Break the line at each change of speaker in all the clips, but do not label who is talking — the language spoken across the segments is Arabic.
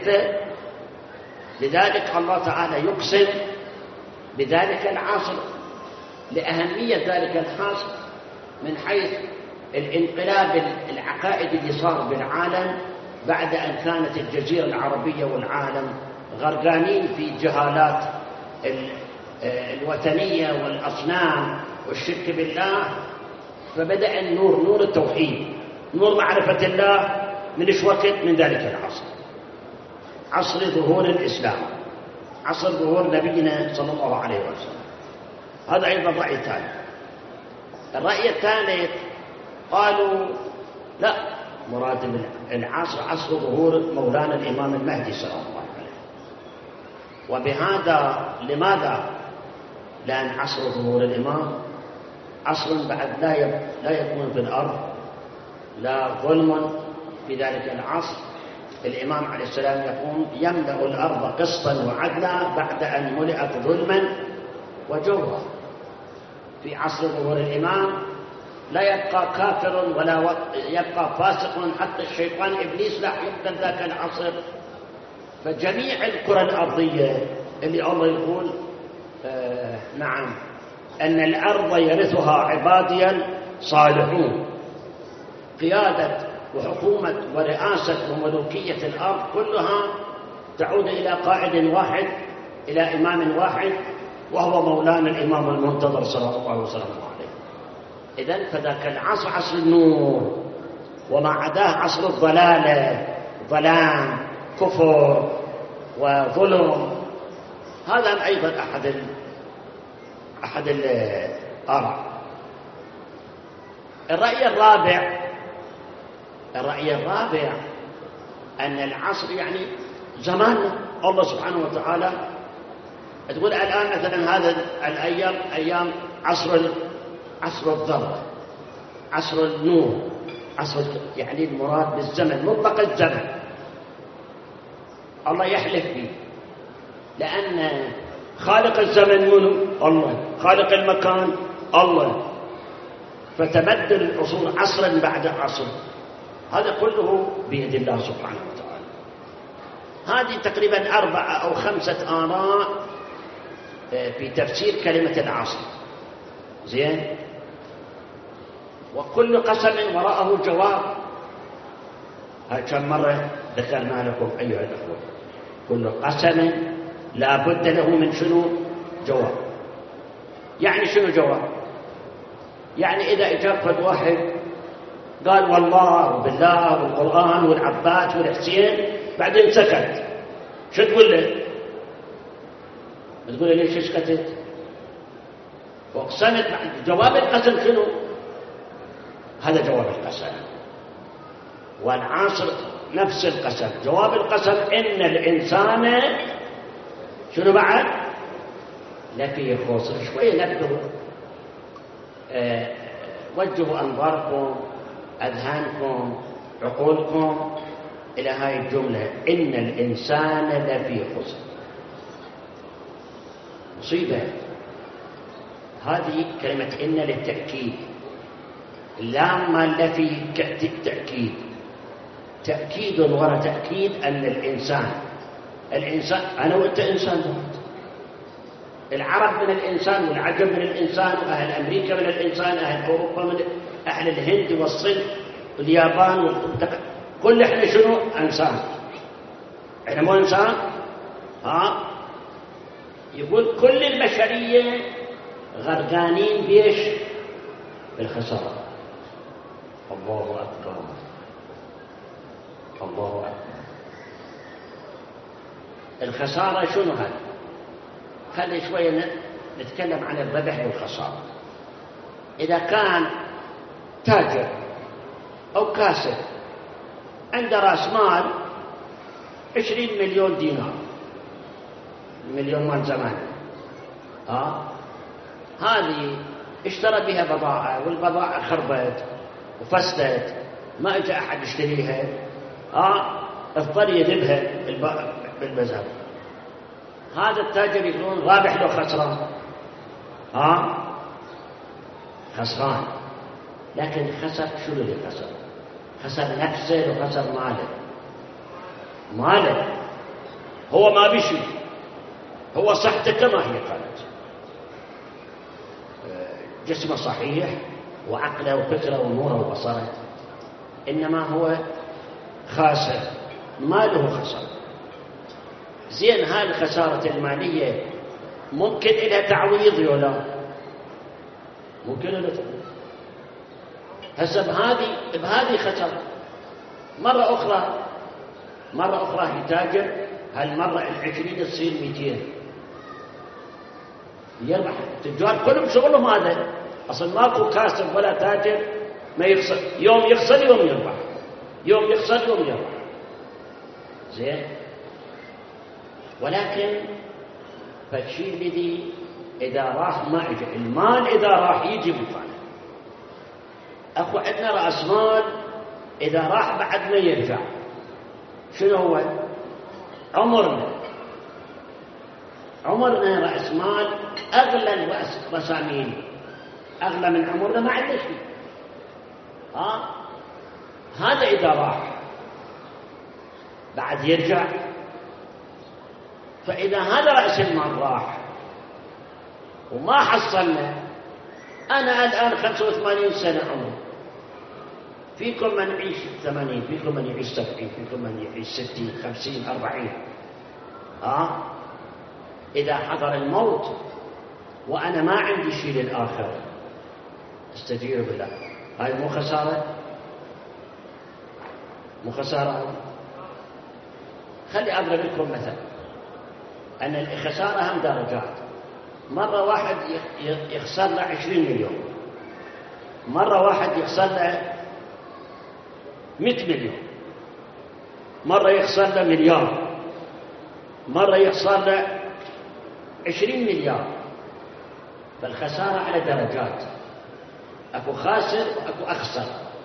عرفت؟ لذلك الله تعالى يقسم بذلك العصر لأهمية ذلك العصر من حيث الانقلاب العقائدي اللي صار بالعالم بعد أن كانت الجزيرة العربية والعالم غرقانين في جهالات الوثنية والأصنام والشرك بالله. فبدأ النور، نور التوحيد، نور معرفة الله، من إيش وقت؟ من ذلك العصر، عصر ظهور الإسلام، عصر ظهور نبينا صلى الله عليه وسلم. هذا أيضا رأي ثاني. الرأي الثالث قالوا لا، مراد العصر عصر ظهور مولانا الإمام المهدي صلى الله عليه وسلم. وبهذا لماذا؟ لأن عصر ظهور الإمام عصر بعد لا يكون في الأرض لا ظلم في ذلك العصر. الإمام عليه السلام يقوم يملأ الأرض قسطا وعدلا بعد أن ملئت ظلما وجورا. في عصر ظهور الإمام لا يبقى كافر ولا يبقى فاسق، حتى الشيطان إبليس لا يقتل ذاك العصر. فجميع الكرة الأرضية اللي الله يقول نعم أن الأرض يرثها عبادي الصالحون، قيادة وحكومة ورئاسة وملوكية الأرض كلها تعود إلى قائد واحد، إلى إمام واحد، وهو مولانا الإمام المنتظر صلى الله عليه وسلم. إذن فذاك العصر عصر النور، وما عداه عصر الضلالة، ظلام، كفر وظلم. هذا أيضا أحد الآراء. الرأي الرابع أن العصر يعني زماننا. الله سبحانه وتعالى تقول الآن مثلا هذا الأيام أيام عصر الضوء، عصر النور، يعني المراد بالزمن مطلق الزمن. الله يحلف به، لأن خالق الزمن منه الله، خالق المكان الله. فتبدل العصور عصرا بعد عصر، هذا كله بيد الله سبحانه وتعالى. هذه تقريبا 4 أو 5 آراء في تفسير كلمة العصر. زين، وكل قسم وراءه جواب. هاي كم مرة ذكرنا لكم أيها الأخوة، كل قسم لا بد له من شنو؟ جواب. يعني شنو جواب؟ يعني إذا إجابت واحد قال والله وبالله والقرآن والعباس والحسين بعدين سكت، شو تقول له؟ تقول له ليش سكتت؟ وقسمت. جواب القسم شنو؟ هذا جواب القسم. والعصر نفس القسم. جواب القسم إن الإنسان شنو بعد؟ لفي خسر. شوية نبدو وجهوا أنظاركم، أذهانكم، عقولكم إلى هاي الجملة: إن الإنسان لفي خسر. مصيبة هذه كلمة إن للتأكيد، اللام لفي تأكيد، تأكيد وراء تأكيد أن الإنسان أنا وأنت إنسان واحد. العرب من الإنسان، والعجم من الإنسان، وأهل أمريكا من الإنسان، أهل أوروبا من أهل الهند والصين واليابان كل إحنا شنو؟ إنسان. إحنا مو إنسان؟ يقول كل البشرية غرقانين بيش؟ بالخسارة. الله أكبر، الله أكبر. الخسارة شنو هذا؟ خلي شوية نتكلم عن الربح والخسارة. إذا كان تاجر أو كاسب عنده رأس مال 20 مليون دينار، مليون مال زمان، هذه اشترى بها بضاعة، والبضاعة خربت وفسدت، ما اجى أحد يشتريها، اضطر يذبها بالبزار. هذا التاجر يقولون رابح له خسران؟ خسران. لكن خسر شنو اللي خسر؟ خسر نفسه وخسر ماله. هو ما بشي، هو صحته كما هي قالت، جسمه صحيح وعقله وفكره ونوره وبصره، إنما هو خاسر، ما له خسارة. زين، هاي الخسارة المالية ممكن إلها تعويض ولا ممكن إلها تعويض؟ هسه بهذه خسارة. مرة أخرى يتاجر، هالمرة 20 تصير 200، يربح. التجار كلهم شغلهم هذا، أصلا ماكو كاسب ولا تاجر ما يخسر، يوم يخسر يوم يربح، يوم يخسر يوم يربح. زين، ولكن فالشيء الذي إذا راح ما يجي، المال إذا راح يجي مكانه. أكو عندنا رأس مال إذا راح بعد ما يرجع. شنو هو؟ عمرنا رأس مال أغلى الرسامين، أغلى من عمرنا ما عنده شيء. هذا إذا راح بعد يرجع. فإذا هذا رأس المال راح وما حصلنا، أنا الآن 85 سنة عمري، فيكم من يعيش 80، فيكم من يعيش 70، فيكم من يعيش 60 50 40. إذا حضر الموت وأنا ما عندي شيء للآخرة، استجير بالله، هاي مو خسارة؟ مو خسارة؟ خلي أضرب لكم مثل أن الخسارة هم درجات. مرة واحد يخسر له 20 مليون، مرة واحد يخسر له 100 مليون، مرة يخسر له مليار، مرة يخسر له 20 مليار. فالخسارة على درجات، أكو خاسر وأكو أخسر،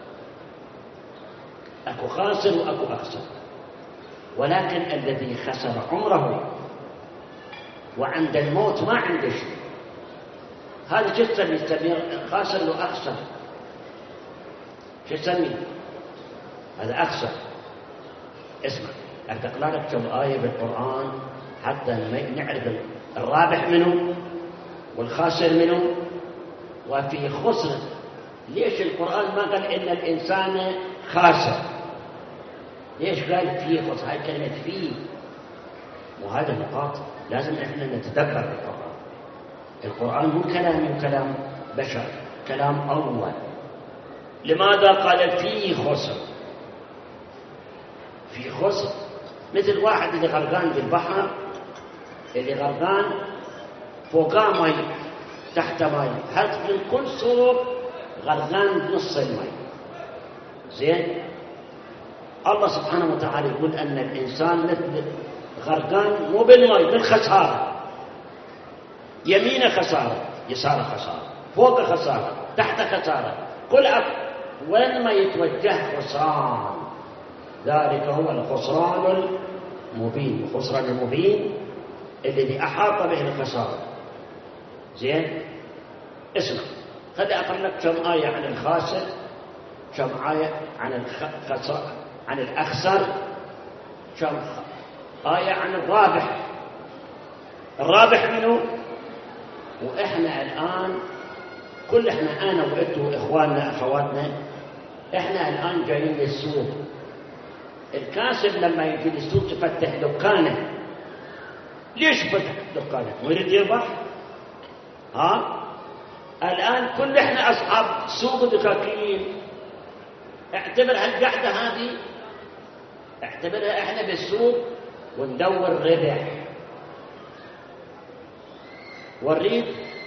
أكو خاسر وأكو أخسر. ولكن الذي خسر عمره وعند الموت ما عنده شيء، هذا شو تسميه؟ خاسر وأخسر. شو تسميه؟ هذا أخسر. اسمع، أتقرأ لك كم آية بالقرآن حتى نعرف الرابح منه والخاسر منه وفي خسر. ليش القرآن ما قال إن الإنسان خاسر؟ ليش قال فيه خسر؟ هاي كلمة فيه، وهذا نقاط لازم إحنا نتدبر بالقرآن. القرآن مو كلام كلام بشر، كلام الله. لماذا قال فيه خسر؟ في خسر مثل واحد اللي غرقان بالبحر، اللي غرقان فوقاه مي تحت مي، هل من كل صوب غرقان بنص المي. زين، الله سبحانه وتعالى يقول أن الإنسان مثل غرقان مو بالمي، بالخسارة. يمينه خسارة، يساره خسارة، فوق خسارة، تحت خسارة، كل وين ما يتوجه خسران. ذلك هو الخسران المبين. الخسران المبين الذي أحاط به الخسارة. زين، اسمع، خلي أقرأ لك كم آية عن الخاسر، كم آية عن عن الأخسر، كم آية عن الرابح. الرابح منه. وإحنا الآن إحنا أنا وأنتوا وإخواننا أخواتنا، إحنا الآن جايين للسوق. الكاسب لما يجي للسوق تفتح دكانه، ليش فتح دكانه؟ ويريد يربح. الآن إحنا أصحاب سوق دكاكين. اعتبر هالقعدة هذه، اعتبرها إحنا بالسوق وندور ربح، ونريد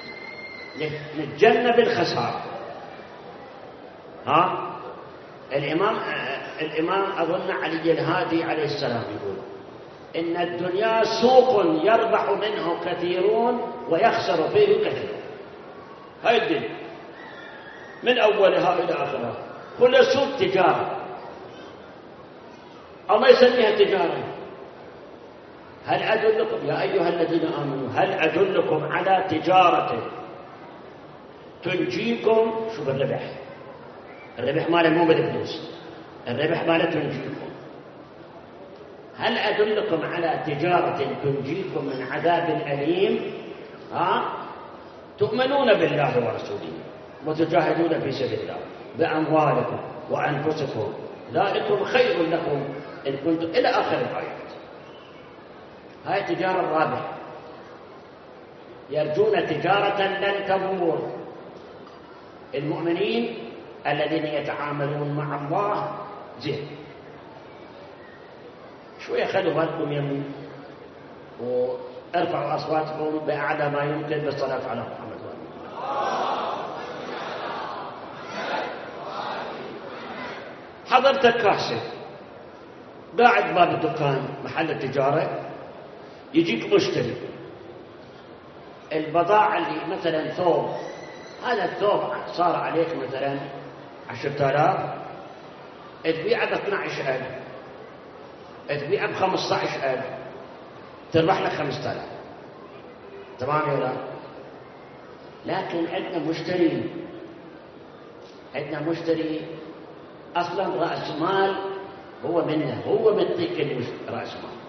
نتجنب الخسارة. الإمام أظن علي الهادي عليه السلام يقول إن الدنيا سوق يربح منه كثيرون ويخسر فيه كثيرون. هاي الدنيا من أولها إلى آخرها كل سوق تجارة، الله يسميها تجارة. هل أدلكم يا أيها الذين آمنوا، هل أدلكم على تجارة تنجيكم؟ شوف الربح، الربح ماله مو بالفلوس، الربح ماله تنجيكم. هل أدلكم على تجارة تنجيكم من عذاب أليم؟ تؤمنون بالله ورسوله وتجاهدون في سبيل الله بأموالكم وأنفسكم ذلكم خير لكم إن كنتم، إلى آخر الآيات. هاي التجارة الرابحة، يرجون تجارة لن تبور. المؤمنين الذين يتعاملون مع الله زين. شوية خلوا بالكم يمين وارفعوا أصواتكم بأعلى ما يمكن بالصلاة على محمد. حضرتك كاسب قاعد باب الدكان محل التجارة، يجيك مشتري، البضاعة اللي مثلا ثوب، هذا الثوب صار عليك مثلا 10,000، تبيعه ب12,000، تبيعه ب15,000، تربح لك 5,000. تمام ولا لا؟ لكن عندنا مشتري أصلا رأس مال هو منه، هو مديك رأس مال،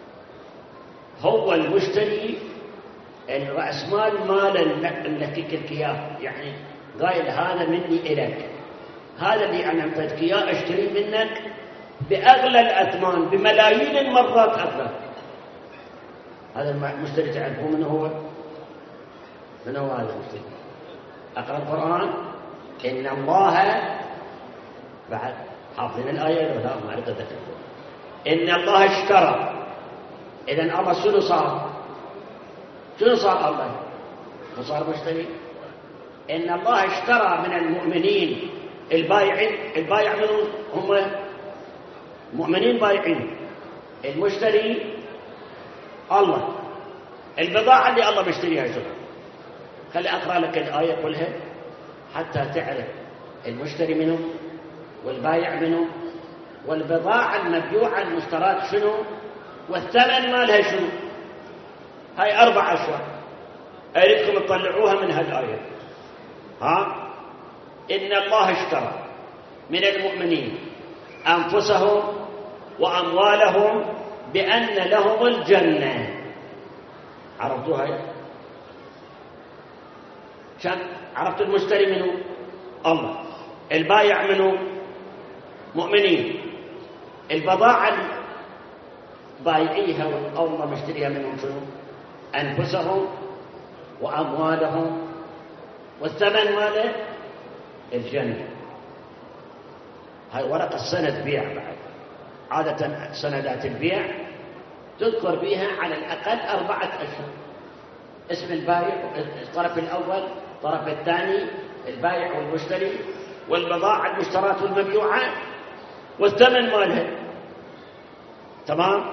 هو المشتري الرأس مال ملكك الكياه، يعني قايل هذا مني إليك، هذا اللي أنا أعطيتك إياه أشتري منك بأغلى الأثمان، بملايين المرات أغلى. هذا المشتري تعرفون من هو؟ من هو هذا المشتري؟ أقرأ القرآن. إن الله، بعد حافظين الآية ولا لا؟ ما أريد أذكر. إن الله اشترى. إذن الله شنو صار؟ شنو صار الله؟ وصار مشتري. إن الله اشترى من المؤمنين البايعين. البايع منهم هم مؤمنين بايعين، المشتري الله. البضاعة اللي الله مشتريها شنو؟ خلي أقرأ لك الآية كلها حتى تعرف المشتري منه والبايع منه والبضاعة المبيوعة المشترات شنو والثمن مالها شنو. هاي 4 أشياء أريدكم تطلعوها من هالآية. إن الله اشترى من المؤمنين أنفسهم وأموالهم بأن لهم الجنة. عرفتوا هاي؟ عرفت المشتري منه الله، البايع منه مؤمنين، البضاعة بايعيها والله مشتريها منهم شنو؟ أنفسهم وأموالهم، والثمن ماله الجنة. هاي ورقة سند بيع. بعد عادة سندات البيع تذكر بها على الأقل 4 أشهر: اسم البائع، الطرف الأول، الطرف الثاني، البائع والمشتري، والبضاعة المشترات والمبيوعة، والثمن مالها. تمام؟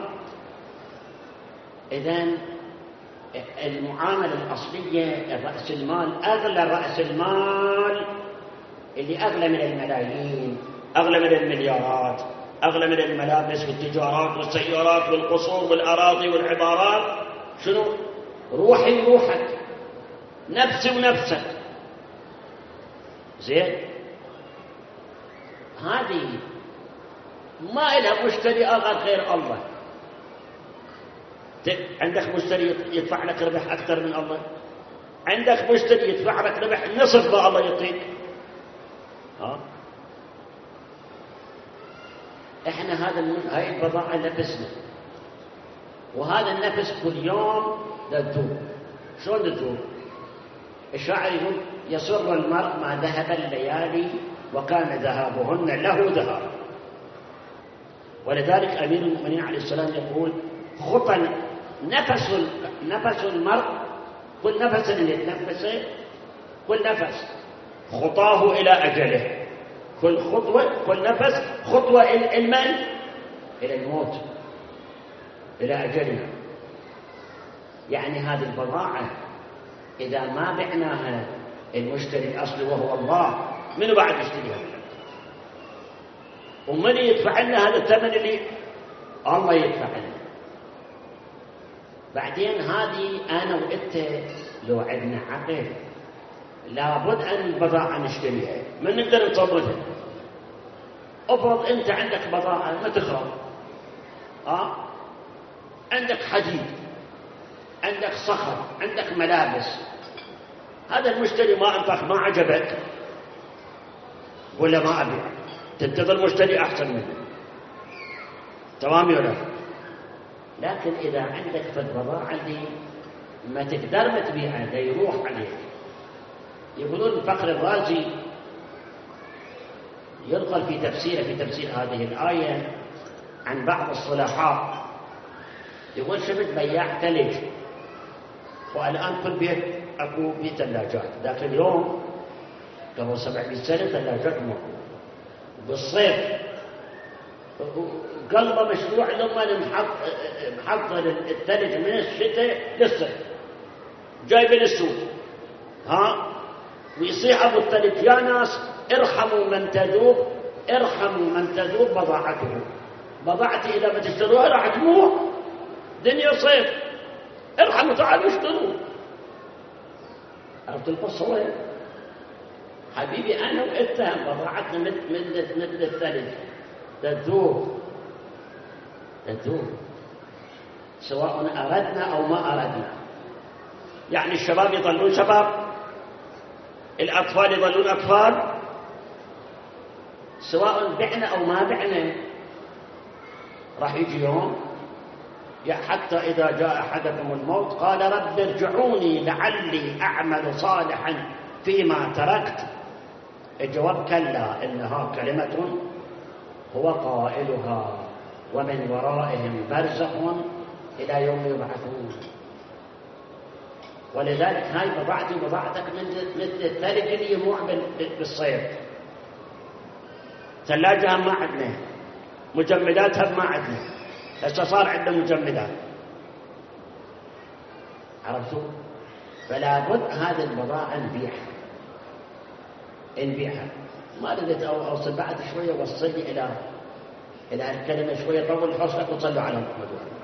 إذن المعاملة الأصلية الرأس المال، أغلى رأس المال اللي أغلى من الملايين، أغلى من المليارات، أغلى من الملابس والتجارات والسيارات والقصور والأراضي والعبارات. شنو؟ روحي روحك، نفسي ونفسك. زين؟ هذه ما إلها مشتري آخر غير الله. عندك مشتري يدفع لك ربح أكثر من الله؟ عندك مشتري يدفع لك ربح نصف ما الله يعطيك؟ احنا هاي البضاعة نفسنا، وهذا النفس كل يوم تذوب. شلون تذوب؟ الشاعر يقول: يسر المرء ما ذهب الليالي وكان ذهابهن له ذهاب. ولذلك أمير المؤمنين عليه السلام يقول: خطا نفس المرء، كل نفس اللي يتنفسه، كل نفس خطاه إلى أجله، كل خطوة، كل نفس خطوة المن إلى الموت، إلى أجلنا. يعني هذه البضاعة إذا ما بعناها المشتري الأصلي وهو الله، منو بعد يشتريها؟ ومن يدفع لنا هذا الثمن اللي الله يدفع لنا؟ بعدين هذه أنا وإنت لو عندنا عقل لابد أن البضاعة نشتريها، ما نقدر نصرفها. افرض أنت عندك بضاعة ما تخرب، عندك حديد، عندك صخر، عندك ملابس، هذا المشتري ما انطق ما عجبك ولا ما أبيع، تنتظر مشتري أحسن منه، تمام ولا؟ لكن إذا عندك في البضاعة اللي ما تقدر تبيعها ده يروح عليه. يقولون الفخر الرازي ينقل في تفسير هذه الآية عن بعض الصلحاء، يقول شفت بياع ثلج، والآن كل بيت أكو بيه ثلاجات، ذاك اليوم قبل 700 سنة ثلاجات موجودة، بالصيف قلبه مشروع لما محضر الثلج من الشتاء للصيف جايبين السوق، ويصيح أبو الثلج يا ناس ارحموا من تذوب بضاعته، بضاعتي إذا ما تشتروها راح تموت، دنيا صيف، ارحموا تعالوا اشتروا. عرفت القصة وين؟ حبيبي أنا وإنت بضاعتنا مثل الثلج تذوب سواء أردنا أو ما أردنا. يعني الشباب يظلون شباب، الأطفال يظلون أطفال، سواء بعنا أو ما بعنا راح يجي يوم حتى إذا جاء أحدكم الموت قال رب ارجعوني لعلي أعمل صالحا فيما تركت. الجواب كلا إنها كلمة هو قائلها ومن ورائهم برزخ إلى يوم يبعثون. ولذلك هاي بضاعتك مثل الثلج اللي يموع بالصيف، ثلاجها ما عندنا، مجمداتها ما عندنا، هسه صار عندنا مجمدات، عرفتوا؟ فلا بد هذه البضاعة نبيعها. ما ردت أوصل بعد شوية، وصلي إلى الكلمة شوية، طول حصلك وصلوا على محمد.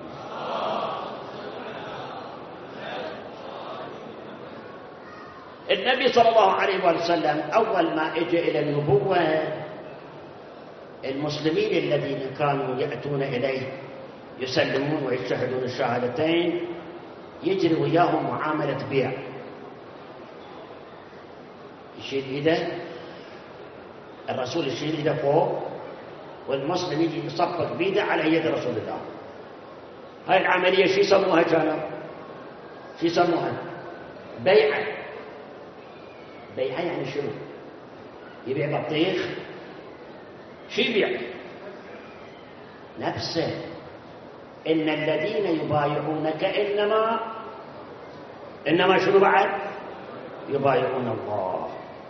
النبي صلى الله عليه وسلم أول ما اجى إلى النبوة، المسلمين الذين كانوا يأتون إليه يسلمون ويشهدون الشهادتين يجري وياهم معاملة بيع، يشيل إيده الرسول، يشيل إيده فوق، والمسلم يجي يصفق بيده على يد رسول الله. هاي العملية شو يسموها كانوا؟ شو يسموها؟ بيعة يعني شنو؟ يبيع بطيخ، شو يبيع؟ نفسه. إن الذين يبايعونك إنما شنو بعد؟ يبايعون الله.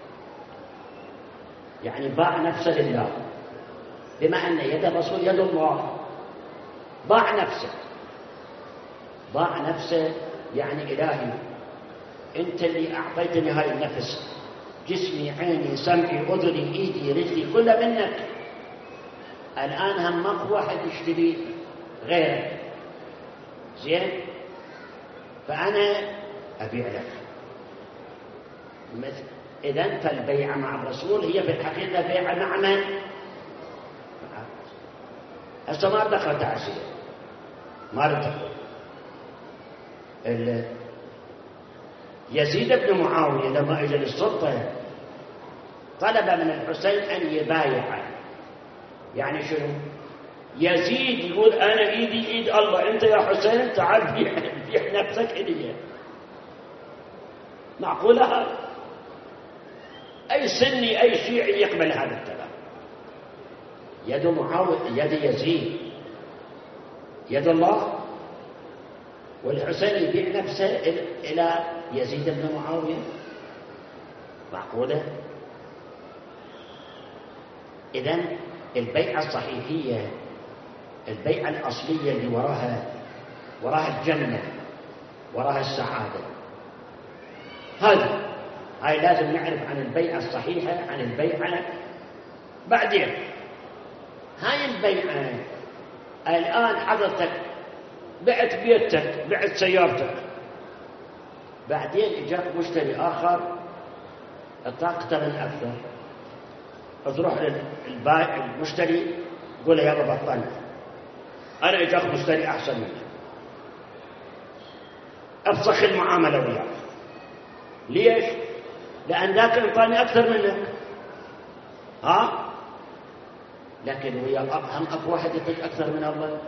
يعني باع نفسه لله، بما أن يد الرسول يد الله، باع نفسه يعني إلهي أنت اللي أعطيتني هاي النفس، جسمي، عيني، سمعي، أذني، إيدي، رجلي، كلها منك، الآن هم ماكو واحد يشتري غيرك، زين؟ فأنا أبيع لك. إذن فالبيعة مع الرسول هي في الحقيقة بيعة مع من؟ هسه ما دخلت عشية، ما دخل يزيد بن معاوية لما اجى للسلطة طلب من الحسين أن يبايع. يعني شنو؟ يزيد يقول أنا إيدي إيد الله، أنت يا حسين تعال بيع نفسك إلي. معقولة هذا؟ أي سني أي شيعي يقبل هذا الكلام؟ يد معاوية، يد يزيد يد الله، والحسين يبيع نفسه إلى يزيد بن معاوية؟ معقولة؟ إذن البيعة الصحيحية، البيعة الأصلية اللي وراها الجنة، وراها السعادة، هاي لازم نعرف عن البيعة الصحيحة، عن البيعة. بعدين هاي البيعة الآن حضرتك بعت بيتك، بعت سيارتك، بعدين اجاك مشتري آخر اعطاك ثمن أكثر، تروح للمشتري قول له يابا بطلت، أنا اجاك مشتري أحسن منك، أفسخ المعاملة وياك. ليش؟ لأن ذاك انطاني أكثر منك، لكن ويا هم أكو واحد يطيق أكثر من الله؟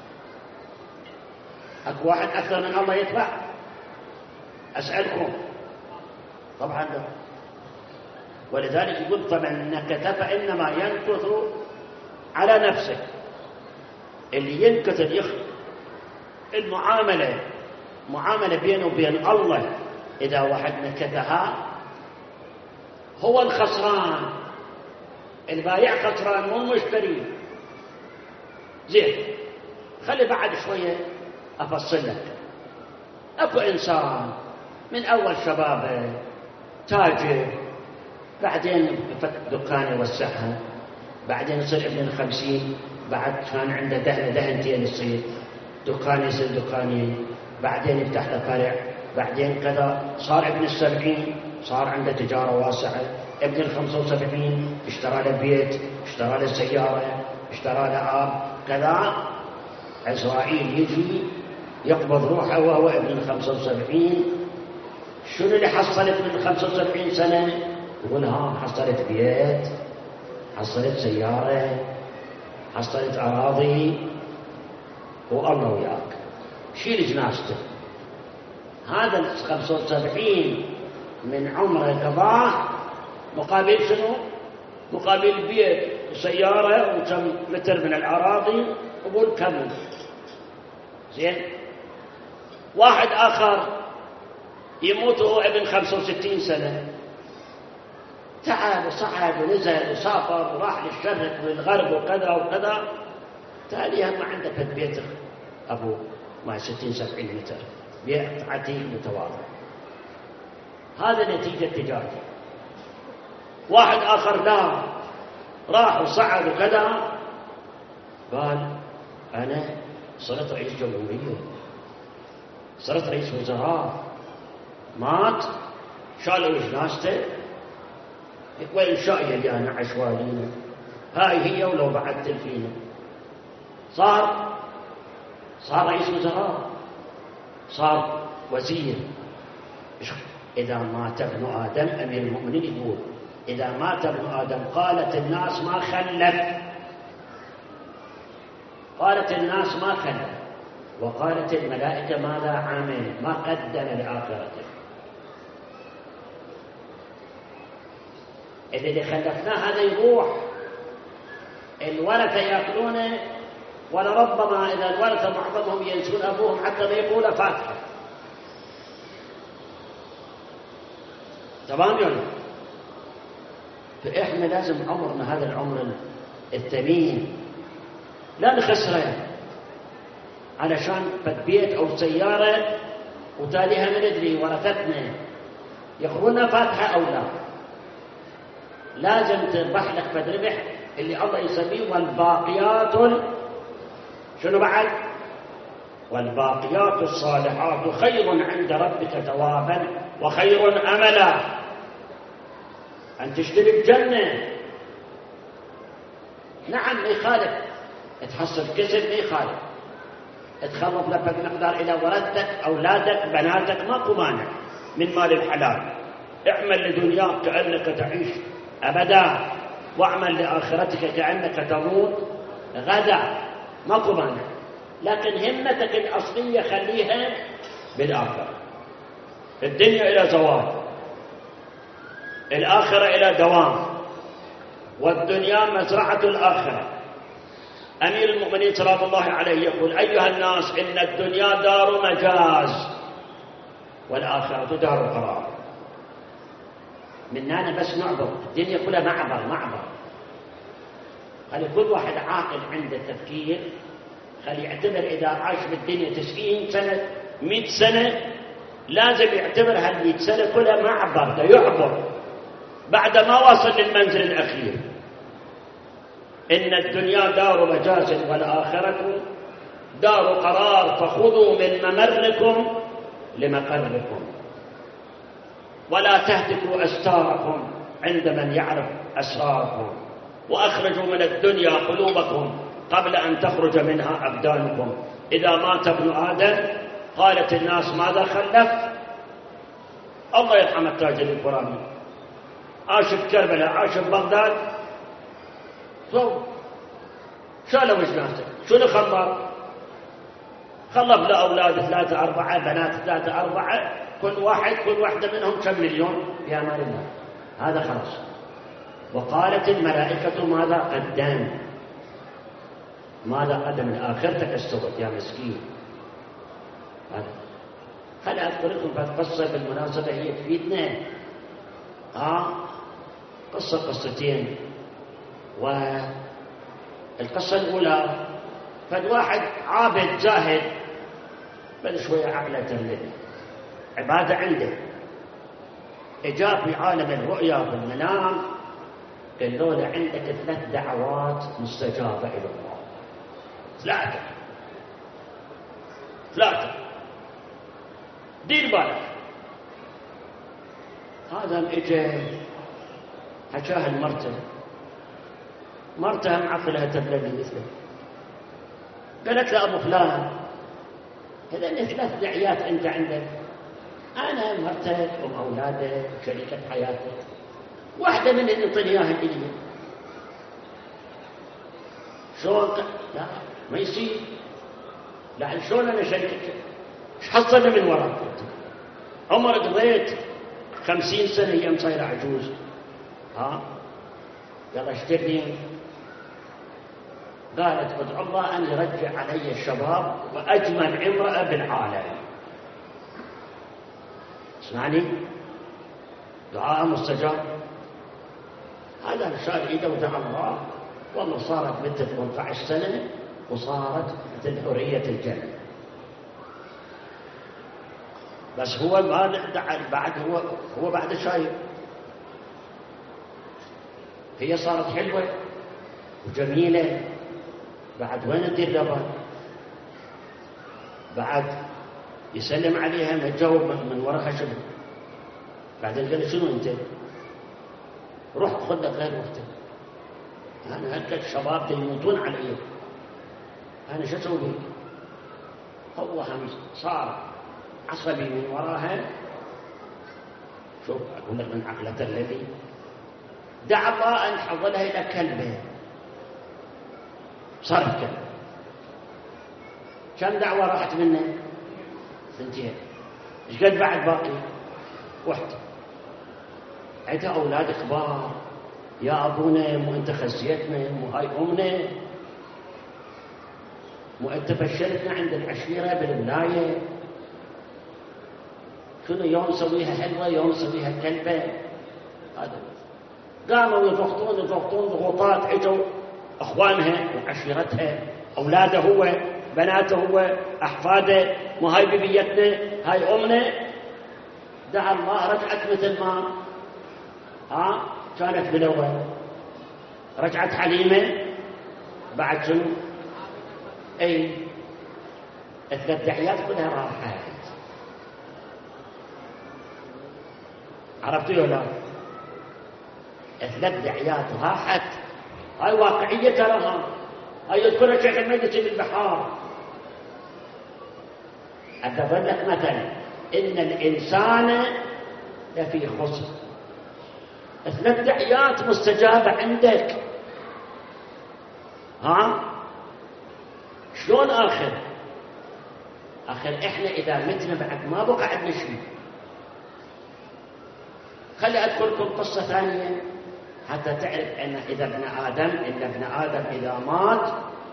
أكو واحد أكثر من الله يدفع؟ أسألكم. طبعا لا. ولذلك يقول طبعا النكث فإنما ينكث على نفسه. اللي ينكث المعاملة بينه وبين الله، إذا واحد نكثها هو الخسران، البايع خسران مو المشتري. زين، خلي بعد شوية أفصل لك. أكو إنسان من أول شبابه تاجر، بعدين فتح دكان يوسعها، بعدين يصير ابن 50، بعد كان عنده دهنتين يصير دكان، يصير دكانين، بعدين يفتح له فرع، بعدين كذا صار ابن 70 صار عنده تجارة واسعة، ابن 75 اشترى له بيت، اشترى له سيارة، اشترى له آب كذا. عزرائيل يجي يقبض روحه وهو ابن 75. شنو اللي حصلت من 75 سنة؟ يقول حصلت بيت، حصلت سيارة، حصلت أراضي، والله وياك شيل جنازته. هذا 75 من عمره قضاء مقابل شنو؟ مقابل بيت وسيارة وكم متر من الأراضي، وقول كم. زين، واحد آخر يموت وهو ابن 65 سنة، تعال وصعد ونزل وسافر وراح للشرق والغرب وكذا وكذا، تاليها ما عنده بيت أبوه مع 60-70 متر، بيت عتيق متواضع. هذا نتيجة تجارته. واحد آخر لا، راح وصعد وكذا، قال أنا صرت رئيس جمهورية، صرت رئيس وزراء، مات شالوا جنازته، وين شايل يعني عشوائيين، هاي هي ولو بعد تلفينه. صار رئيس وزراء، صار وزير. إذا مات ابن آدم، أمير المؤمنين يقول إذا مات ابن آدم قالت الناس ما خلف، قالت الناس ما خلف، وقالت الملائكة ماذا عمل، ما قدم لآخرته. اللي خلفناه هذا يروح، الورثة يأكلونه، ولربما إذا الورثة معظمهم ينسون أبوهم حتى ما يقول فاتحة. تمام يعني؟ فإحنا لازم عمرنا هذا العمر الثمين لا نخسره علشان بيت أو سيارة وتاليها ما ندري ورثتنا يقولون فاتحة أو لا. لازم تربح لك ربح اللي الله يسميه والباقيات شنو بعد؟ والباقيات الصالحات خير عند ربك ثوابا وخير أملا. أن تشتري الجنة، نعم ما يخالف تحصل كسب، ما يخالف تخلط لك مقدار إلى ورثتك أولادك بناتك، ماكو مانع من مال الحلال. اعمل لدنياك كأنك تعيش أبدا، واعمل لآخرتك كأنك تموت غدا، ماكو مانع. لكن همتك الأصلية خليها بالآخرة. الدنيا إلى زوال، الآخرة إلى دوام، والدنيا مزرعة الآخرة. أمير المؤمنين سلام الله عليه يقول أيها الناس إن الدنيا دار مجاز والآخرة دار قرار. مننا بس نعبر، الدنيا كلها معبر. خلي كل واحد عاقل عنده تفكير، خلي يعتبر إذا عاش بالدنيا 90 سنة 100 سنة لازم يعتبر هال100 سنة كلها معبر، يعبر بعد ما وصل للمنزل الأخير. إن الدنيا دار مجاز والآخرة دار قرار، فخذوا من ممركم لمقركم ولا تهتكوا أستاركم عند من يعرف أسراركم، وأخرجوا من الدنيا قلوبكم قبل أن تخرج منها أبدانكم. إذا مات ابن آدم قالت الناس ماذا خلف؟ الله يرحم التاجر الفلاني، عاش بكربلاء، عاش ببغداد، شالوا جنازته. شنو خلف له أولاد 3 4 بنات 3 4، كل واحدة منهم كم مليون في أمان الله. هذا خلاص. وقالت الملائكة ماذا قدم لآخرتك استوت يا مسكين. خل أذكر لكم بعد قصة بالمناسبة هي تفيدنا. قصتين. والقصة الأولى فد واحد عابد زاهد بل شوية عقله تملك عبادة عنده، إجا في عالم الرؤيا بالمنام قالوا له عندك 3 دعوات مستجابة إلى الله. 3 دير بالك. هذا اجى حكاها مرته معقلها تبلغ مثله. قالت له أبو فلان هذا 3 دعيات أنت عندك، أنا مرتك أولادك شريكة حياتك، واحدة من اللي انطني إياها إلي. شلون؟ لا ما يصير. لا شلون أنا شريكتك؟ ايش حصلنا من وراك؟ عمر قضيت 50 سنة هي مصيرة عجوز. يلا اشتري. قالت ادعو الله أن يرجع علي الشباب وأجمل امرأة بالعالم. اسمعني، دعاء مستجاب. هذا شال ايده ودعا الله، والله صارت مدة 18 سنة وصارت مثل حرية الجنة. بس هو بعد هو بعد شايف هي صارت حلوة وجميلة. بعد وين تدير لبا؟ بعد يسلم عليها ما تجاوب من وراء خشبه. بعدين قال شنو انت؟ روح خذ لك غير وقتك. انا هلك الشباب يموتون علي، انا شو اسوي بك؟ هو هم صار عصبي من وراها. شوف اقول لك من عقلة الذي دعا الله ان حولها الى كلبه. صارت كلب. كم دعوة راحت منه؟ 2. ايش قد بعد باقي؟ 1. عندها أولاد كبار. يا أبونا مو أنت خزيتنا، مو هاي أمنا، مو أنت فشلتنا عند العشيرة بالولاية. شنو يوم نسويها حلوة يوم نسويها كلبة. هذا قاموا يضغطون ضغوطات. اجوا أخوانها وعشيرتها، أولاده هو، بناته هو، أحفاده، مو هاي ببيتنا، هاي أمنا. دعا الله رجعت مثل ما كانت بالأول. رجعت حليمة بعد شنو؟ 3 دعيات كلها راحت. عرفتوا ولا؟ 3 دعيات راحت. هاي واقعية تراها. هاي يذكرها شيخ المجلس بالبحار. أضرب لك مثلا إن الإنسان لفي خسر. 3 دعيات مستجابة عندك. شلون آخر إحنا إذا متنا بعد ما بقى عندنا شيء. خلي أذكر لكم قصة ثانية حتى تعرف أن إذا ابن آدم إذا مات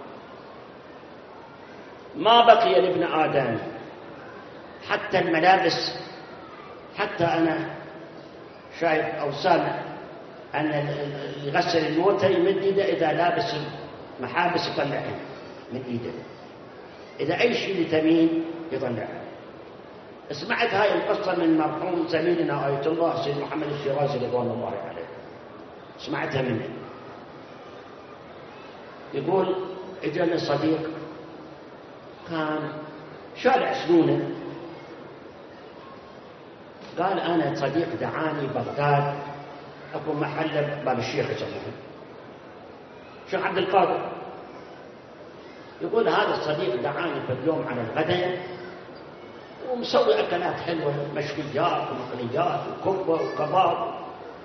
ما بقي لابن آدم حتى الملابس. حتى أنا شايف أو سامع أن يغسل الموتى يمد إيده إذا لابس محابس يطلعها من إيده، إذا أي شيء لتمين يطلعها. سمعت هاي القصة من مرحوم زميلنا آية الله سيد محمد الشيرازي رضوان الله عليه. سمعتها منه. يقول اجاني صديق كان شارع سنونه. قال أنا صديق دعاني بغداد، أكو محل باب الشيخ يسمونه الشيخ عبد القادر. يقول هذا الصديق دعاني في اليوم على الغداء ومسوي أكلات حلوة، مشويات ومقليات وكبة وكباب،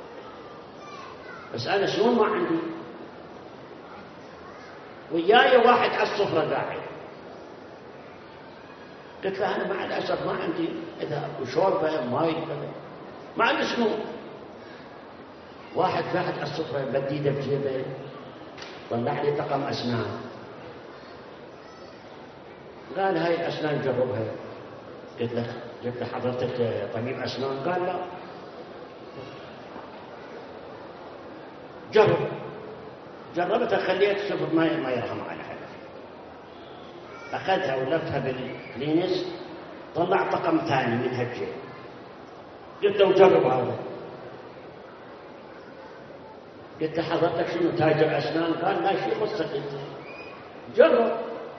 بس أنا شلون ما عندي؟ وياي واحد على السفرة قاعد، قلت له أنا مع الأسف ما عندي إذا وشوربة ماي ما عندي شنو. واحد قاعد على السفرة بديده بجيبه طلع لي طقم أسنان، قال هاي الأسنان جربها. قلت له حضرتك طبيب أسنان؟ قال لا. جربتها خليت شوف ما يرحم على حد. أخذها ولفتها بالكلينس طلع طقم ثاني من هالجيب. قلت له جرب هذا. قلت له حضرتك شنو تاجر أسنان؟ قال لا شيء خصك انت جرب.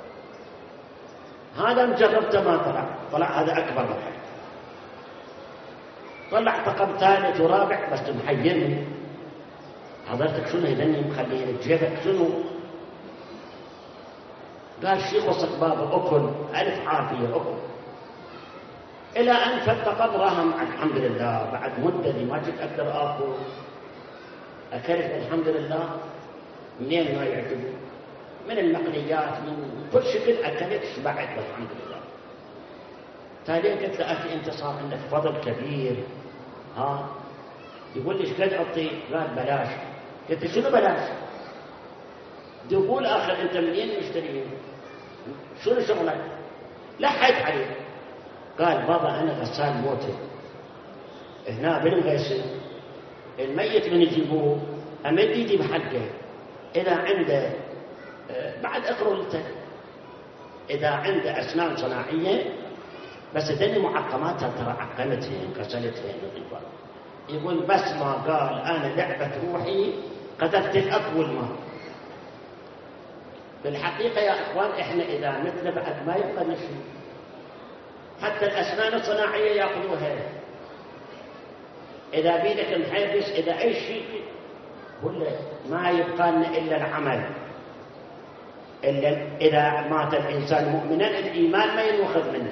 هذا مجربته ما طلع هذا أكبر من حد. طلع طقم ثالث ورابع بس محيرني. حضرتك شنو يدني مخليني بجيبك شنو؟ قال شيخ وسط بابه أكل ألف عافية أكل. إلى أن فالطقم راهم الحمد لله بعد مدة اللي ما كنت أقدر آكل أكلت الحمد لله. منين ما يعجبوا؟ من المقليات من كل شكل أكلت شبعت الحمد لله. تالي قلت له أخي أنت صار عندك فضل كبير ها؟ يقول لي ايش قد أعطي؟ قال بلاش. قلت له شنو بلاش؟ يقول آخر أنت منين مشتريه؟ شنو شغلك؟ لحيت عليه. قال بابا أنا غسال موتى هنا بالمغيسل، الميت من يجيبوه أمد يدي بحقه إذا عنده بعد أقرأ لك إذا عنده أسنان صناعية بس دني معقماتها ترى عقمتها انكسلتها نظيفة. يقول بس ما قال أنا لعبة روحي قدرت الأطول ما. بالحقيقة يا إخوان إحنا إذا مثل بعد ما يبقى نشي، حتى الأسنان الصناعية يأخذوها. إذا بيدك محيبس إذا أي شيء ولا ما يبقى لنا إلا العمل. إلا إذا مات الإنسان مؤمنا الإيمان ما ينوخذ منه.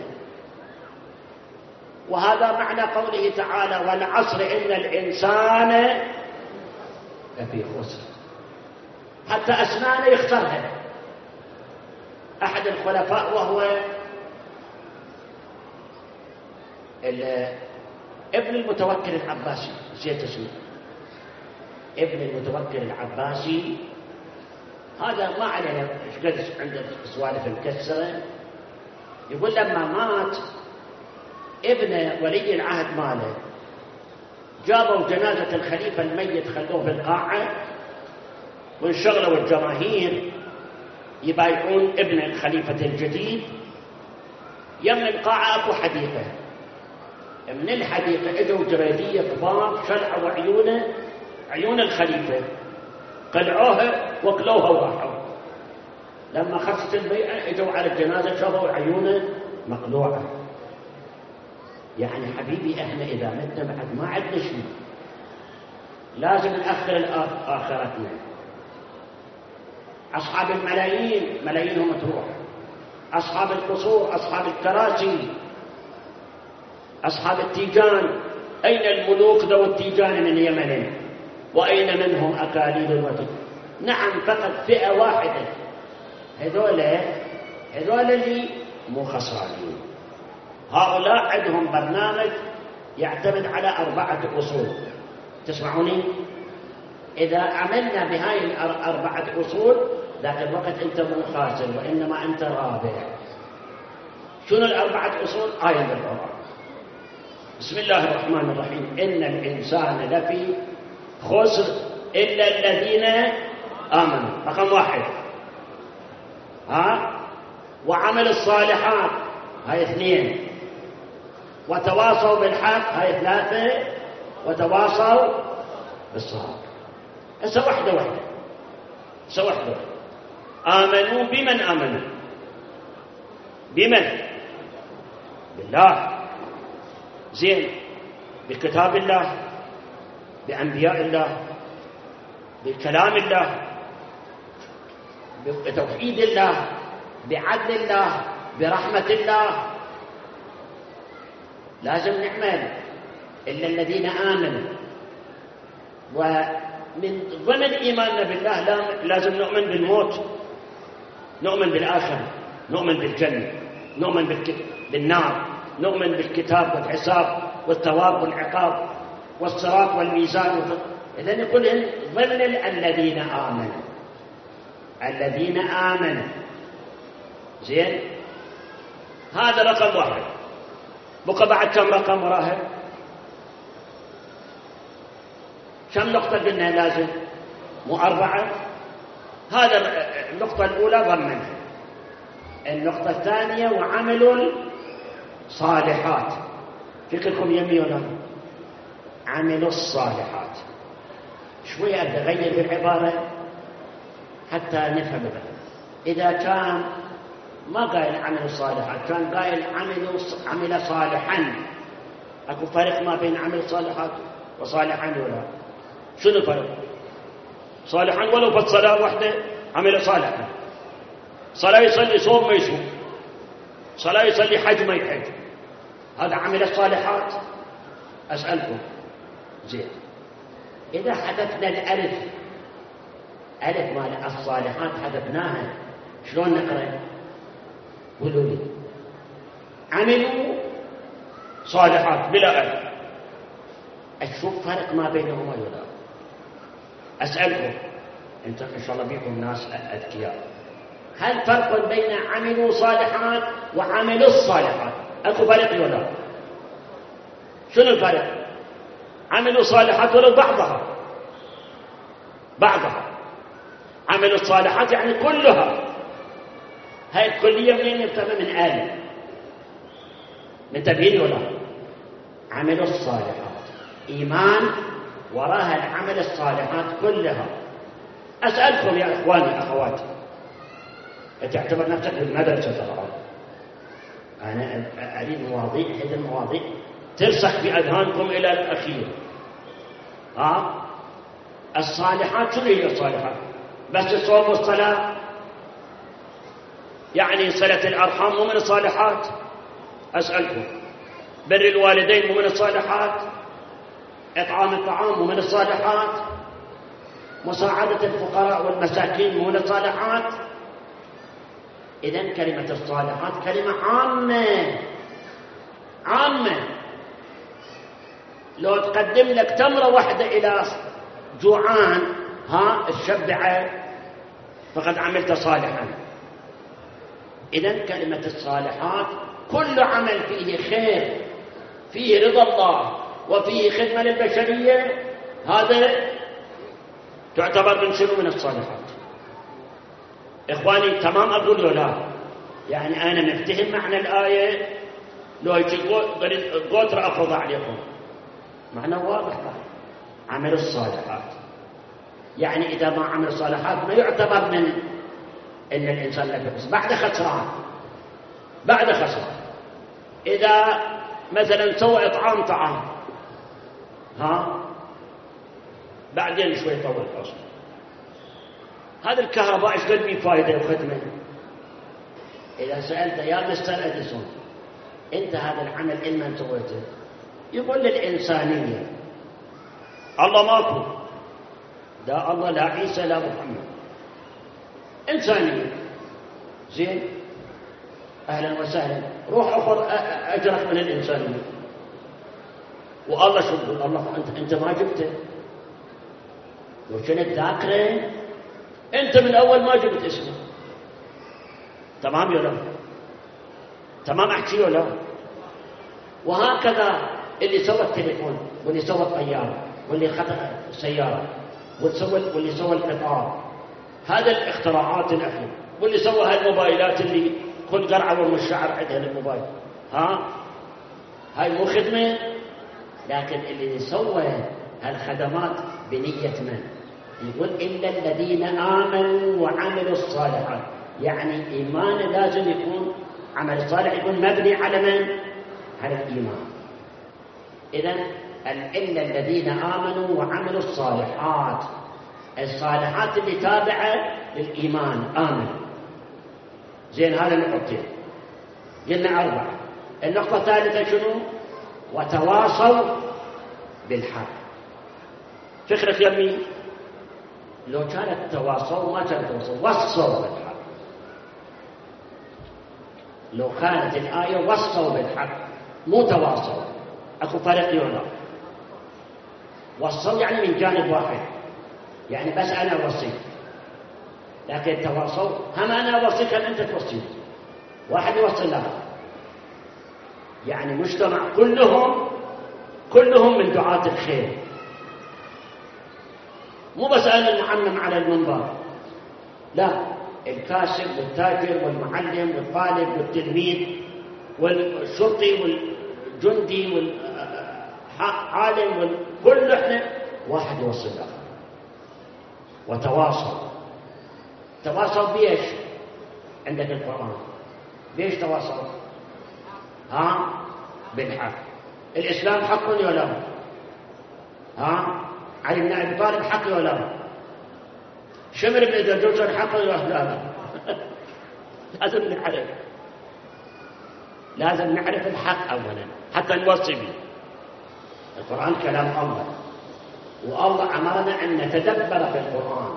وهذا معنى قوله تعالى والعصر إن الإنسان لفي خسر. حتى أسنانه يختارها. أحد الخلفاء وهو ابن المتوكل العباسي، نسيت اسمه، ابن المتوكل العباسي، هذا ما علينا ايش قد عنده سوالف مكسره. يقول لما مات ابن ولي العهد ماله جابوا جنازة الخليفة الميت خلوه في القاعة وانشغلوا الجماهير يبايعون ابن الخليفة الجديد. يم القاعة أكو حديقة، من الحديقة اجوا جريدية كبار شلعوا عيونه عيون الخليفة قلعوها وكلوها وراحوا. لما خلصت البيعة اجوا على الجنازة شافوا عيونه مقلوعة. يعني حبيبي احنا اذا متنا بعد ما عندنا شيء لازم نأخر آخرتنا. أصحاب الملايين ملايينهم تروح، أصحاب القصور أصحاب الكراسي أصحاب التيجان. أين الملوك ذو التيجان من يمن وأين منهم أكاليل الوطن؟ نعم فقط فئة واحدة، هذول اللي مو خسرانين. هؤلاء عندهم برنامج يعتمد على 4 أصول. تسمعوني؟ إذا عملنا بهاي 4 أصول ذاك الوقت أنت مو خاسر وإنما أنت رابح. شنو 4 أصول؟ آية بالقرآن. بسم الله الرحمن الرحيم إن الإنسان لفي خسر إلا الذين آمنوا. رقم 1 وعمل الصالحات هاي 2 وتواصوا بالحق هاي 3 وتواصوا بالصبر. هسه واحدة آمنوا بمن آمنوا؟ بمن؟ بالله. زين، بكتاب الله، بأنبياء الله، بكلام الله، بتوحيد الله، بعدل الله، برحمة الله. لازم نعمل إلا الذين آمنوا. ومن ضمن إيماننا بالله لازم نؤمن بالموت، نؤمن بالآخرة، نؤمن بالجنة، نؤمن بالنار، نؤمن بالكتاب والحساب والثواب والعقاب والصراط والميزان. إذن يقول ضمن الذين آمنوا، الذين آمنوا. زين، هذا رقم واحد. بقى بعد كم رقم وراها؟ كم نقطة قلنا لازم؟ مو 4. هذا النقطة الأولى ضمنها. النقطة الثانية وعملوا الصالحات. فكركم يمي ولا عملوا الصالحات؟ شوية أغير في العبارة حتى نفهم بها. إذا كان ما قايل عملوا الصالحات، كان قايل عمل صالحا، أكو فرق ما بين عمل الصالحات وصالحا ولا؟ شنو الفرق؟ صالحا ولو في الصلاة وحده عمل صالحا. صلاة يصلي، صوم ما يصوم، صلاة يصلي، حج ما يحج، هذا عمل الصالحات؟ أسألكم. زين، إذا حذفنا الألف، ألف مال الصالحات حذفناها، شلون نقرأ؟ قولوا لي. عملوا صالحات بلا ألف، أشوف فرق ما بينهما ولا؟ أسألكم، أنت إن شاء الله بيكم ناس أذكياء، هل فرق بين عملوا صالحات وعملوا الصالحات؟ أكو فرق ولا؟ شنو الفرق؟ عملوا صالحات ولو بعضها. عملوا الصالحات يعني كلها. هاي الكلية منين يفهم؟ من آل، من تبيين ولا؟ عملوا الصالحات إيمان وراها العمل الصالحات كلها. أسألكم يا إخواني أخواتي، تعتبر نفسك بالمدرسة طبعا، أنا أريد مواضيع، هذه المواضيع ترسخ في أذهانكم إلى الأخير. الصالحات شنو هي الصالحات؟ بس الصوم والصلاة؟ يعني صلة الأرحام مو من الصالحات؟ أسألكم، بر الوالدين مو من الصالحات؟ إطعام الطعام مو من الصالحات؟ مساعدة الفقراء والمساكين مو من الصالحات؟ إذن كلمة الصالحات كلمة عامة. لو تقدم لك تمرة واحدة إلى جوعان، الشبعة، فقد عملت صالحا. إذن كلمة الصالحات كل عمل فيه خير، فيه رضا الله، وفيه خدمة للبشرية، هذا تعتبر من شنو؟ من الصالحات. إخواني تمام أقول له لا؟ يعني أنا مفتهم معنى الآية، لو يجي قوتر أفرض عليكم معنى واضح. عمل الصالحات يعني إذا ما عمل الصالحات ما يعتبر من إن الإنسان نفس، بعد خسران. إذا مثلا سوى إطعام طعام، بعدين شوي طول الحصن، هذا الكهرباء ايش قد بيه فائدة وخدمة؟ إذا سألت يا مستر أديسون أنت هذا العمل إلمن سويته؟ يقول للإنسانية. الله ماكو، لا الله لا عيسى لا محمد، إنسانية. زين، أهلا وسهلا، روح أخذ أجرك من الإنسانية. والله شو يقول؟ الله أنت ما جبته، لو كنت ذاكره أنت من أول ما جبت اسمه. تمام يا لا؟ تمام أحكي ولا؟ وهكذا اللي سوى التليفون، واللي سوى الطيارة، واللي خطأ السيارة، واللي سوى القطار، هذا الاختراعات الأخيرة، واللي سوى هالموبايلات اللي كل قرعة والمشاعر عندها للموبايل، هاي مو خدمة؟ لكن اللي سوى هالخدمات بنية من؟ يقول إلا الذين آمنوا وعملوا الصالحات، يعني إيمان لازم يكون عمل الصالح يكون مبني على من؟ على الإيمان. إذن إلا الذين آمنوا وعملوا الصالحات، الصالحات اللي تابعة للإيمان، آمن. زين، هذا النقطتين قلنا 4. النقطة الثالثة شنو؟ وتواصوا بالحق. فكرة يمي لو كانت تواصوا ما كانت تواصوا، وصوا بالحق. لو كانت الآية وصوا بالحق مو تواصوا، أكو فرق يولا. وصوا يعني من جانب واحد، يعني بس أنا وصيت، لكن تواصوا هم أنا وصيك أنت توصيت، واحد يوصل لها، يعني مجتمع كلهم من دعاة الخير، مو بس أنا المعمم على المنبر، لا، الكاسب والتاجر والمعلم والطالب والتلميذ والشرطي والجندي والعالم كل احنا واحد يوصل لها. وتواصل بيش؟ عندك القرآن بيش تواصل؟ بالحق. الإسلام حق ولا لا؟ علي بن أبي طالب حق ولا لا؟ شمر بن زرجوشن حق ولا لا؟ لازم نعرف الحق أولا حتى نوصي به. القرآن كلام الله، والله أمرنا أن نتدبر في القرآن.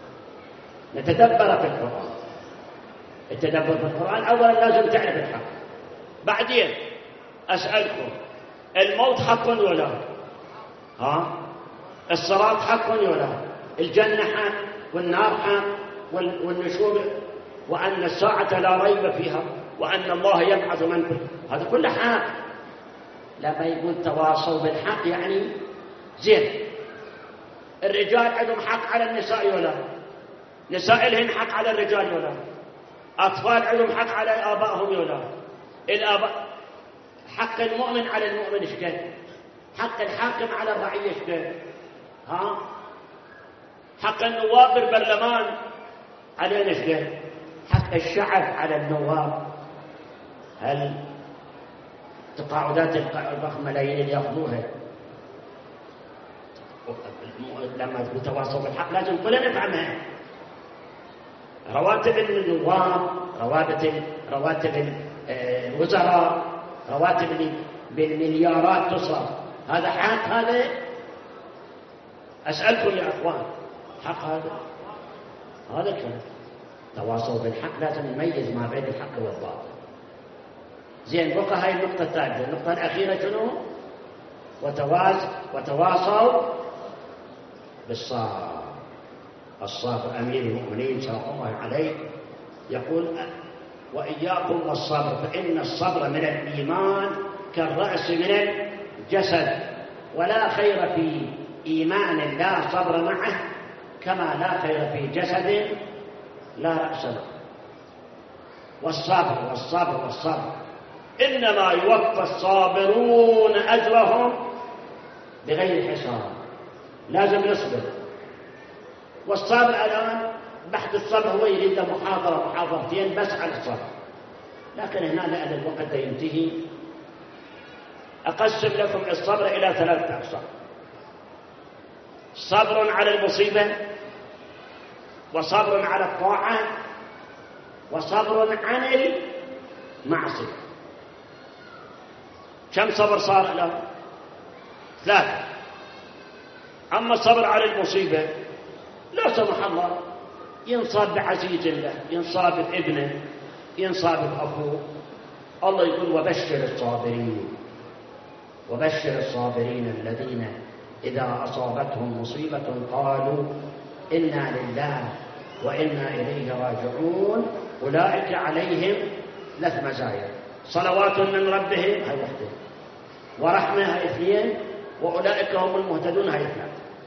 التدبر في القرآن أولا لازم تعرف الحق. بعدين أسألكم، الموت حق ولا لا؟ الصراط حق ولا لا؟ الجنة حق والنار حق والنشور، وأن الساعة لا ريب فيها، وأن الله يبعث من كل هذا كله حق. لما يقول تواصوا بالحق يعني زين. الرجال عندهم حق على النساء ولا؟ نساء لهن حق على الرجال ولا؟ أطفال عندهم حق على آبائهم ولا؟ الآباء حق المؤمن على المؤمن شكل، حق الحاكم على الرعية شكل، حق النواب بالبرلمان علينا شكل، حق الشعب على النواب. هل تقاعدات الضخمة ملايين اللي يأخذوها لما تواصلوا بالحق لازم كلنا نفهمها. رواتب النواب، رواتب الوزراء، رواتب بالمليارات تصرف، هذا حق؟ هذا أسألكم يا أخوان، حق هذا الكلام. تواصلوا بالحق لازم نميز ما بين الحق والباطل. زين، بقى هاي النقطة الثالثة. النقطة الأخيرة شنو؟ وتواصوا بالصبر. الصابر أمير المؤمنين صلى الله عليه يقول: وإياكم والصبر فإن الصبر من الإيمان كالرأس من الجسد، ولا خير في إيمان لا صبر معه، كما لا خير في جسد لا رأس له. والصبر إنما يوفى الصابرون أجرهم بغير حساب. لازم نصبر. والصبر الآن بحث الصبر هو يريد محاضرتين بس على الصبر، لكن هنا لأن الوقت ينتهي أقسم لكم الصبر إلى 3 أقسام: صبر على المصيبة، وصبر على الطاعة، وصبر عن المعصية. كم صبر صار الآن؟ 3. أما الصبر على المصيبة، لا سمح الله ينصاب بعزيز له، ينصاب بابنه، ينصاب بأخوه. الله يقول: وبشر الصابرين الذين إذا أصابتهم مصيبة قالوا إنا لله وإنا إليه راجعون أولئك عليهم 3 مزايا: صلوات من ربهم، هاي 1، ورحمة، هاي 2، وأولئك هم المهتدون، هاي 3.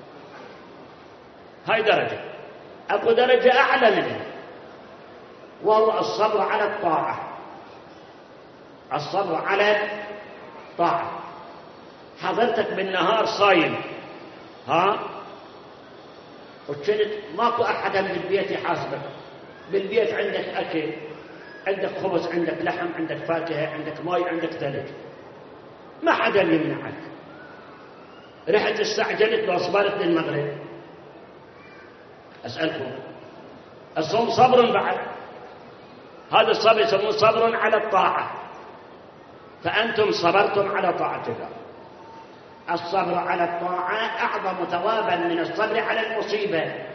هاي درجة. أكو درجة أعلى منها، وهو الصبر على الطاعة. الصبر على الطاعة. حضرتك بالنهار صايم، وكنت ماكو أحد بالبيت يحاسبك. بالبيت عندك أكل، عندك خبز، عندك لحم، عندك فاكهة، عندك ماء، عندك ثلج، ما حدا يمنعك. رحت استعجلت وأصبرت للمغرب. أسألكم، الصوم صبر بعد. هذا الصبر يسمونه صبر على الطاعة. فأنتم صبرتم على طاعة الله. الصبر على الطاعات أعظم ثوابا من الصبر على المصيبة.